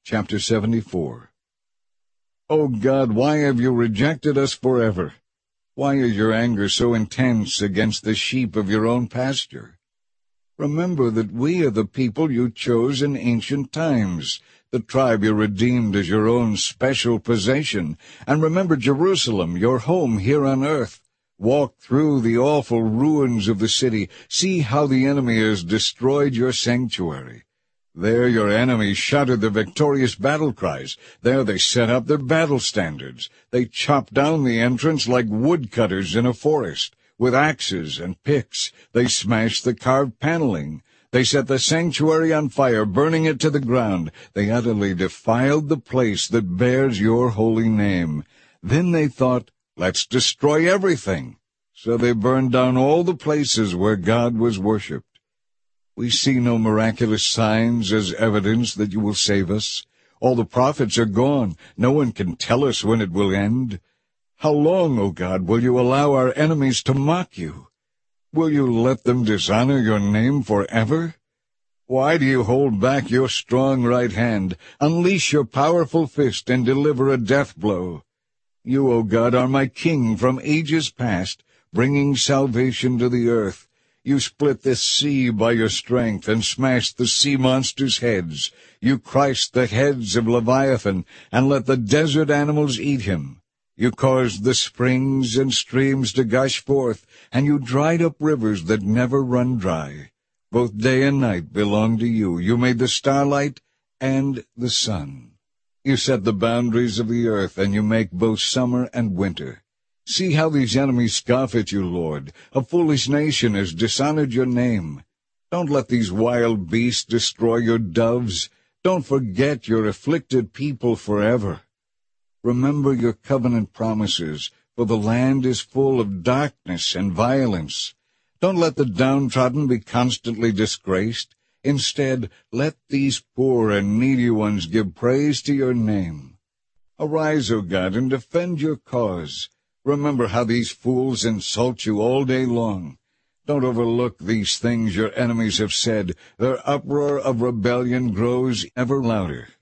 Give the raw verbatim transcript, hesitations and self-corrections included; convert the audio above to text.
Chapter seventy-four. O God, why have you rejected us forever? Why is your anger so intense against the sheep of your own pasture? Remember that we are the people you chose in ancient times, the tribe you redeemed as your own special possession, and remember Jerusalem, your home here on earth. Walk through the awful ruins of the city. See how the enemy has destroyed your sanctuary. There your enemies shouted their victorious battle cries. There they set up their battle standards. They chopped down the entrance like woodcutters in a forest. With axes and picks they smashed the carved paneling. They set the sanctuary on fire, burning it to the ground. They utterly defiled the place that bears your holy name. Then they thought, let's destroy everything. So they burned down all the places where God was worshipped. We see no miraculous signs as evidence that you will save us. All the prophets are gone. No one can tell us when it will end. How long, O God, will you allow our enemies to mock you? Will you let them dishonor your name forever? Why do you hold back your strong right hand? Unleash your powerful fist and deliver a death blow. You, O God, are my king from ages past, bringing salvation to the earth. You split the sea by your strength and smashed the sea monsters' heads. You crushed the heads of Leviathan and let the desert animals eat him. You caused the springs and streams to gush forth, and you dried up rivers that never run dry. Both day and night belong to you. You made the starlight and the sun. You set the boundaries of the earth, and you make both summer and winter. See how these enemies scoff at you, Lord. A foolish nation has dishonored your name. Don't let these wild beasts destroy your doves. Don't forget your afflicted people forever. Remember your covenant promises, for the land is full of darkness and violence. Don't let the downtrodden be constantly disgraced. Instead, let these poor and needy ones give praise to your name. Arise, O God, and defend your cause. Remember how these fools insult you all day long. Don't overlook these things your enemies have said. Their uproar of rebellion grows ever louder.